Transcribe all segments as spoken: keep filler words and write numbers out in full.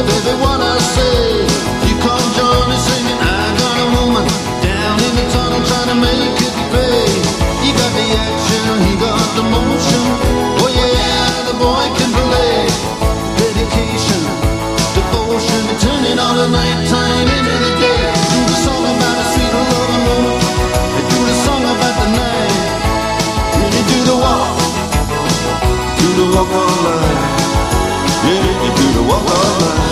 baby, what I say. Here comes Johnny singing, I got a woman down in the tunnel trying to make it pay. He got the action, he got the motion. Oh yeah, the boy can play. Dedication, devotion, turning all the nighttime into the day. Do the song about a sweet loving woman. They do the song about the night. Yeah, they do the walk, do the walk of life. Yeah, they do the walk of life.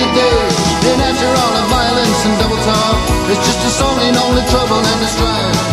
It's just a song, ain't only trouble and the strife.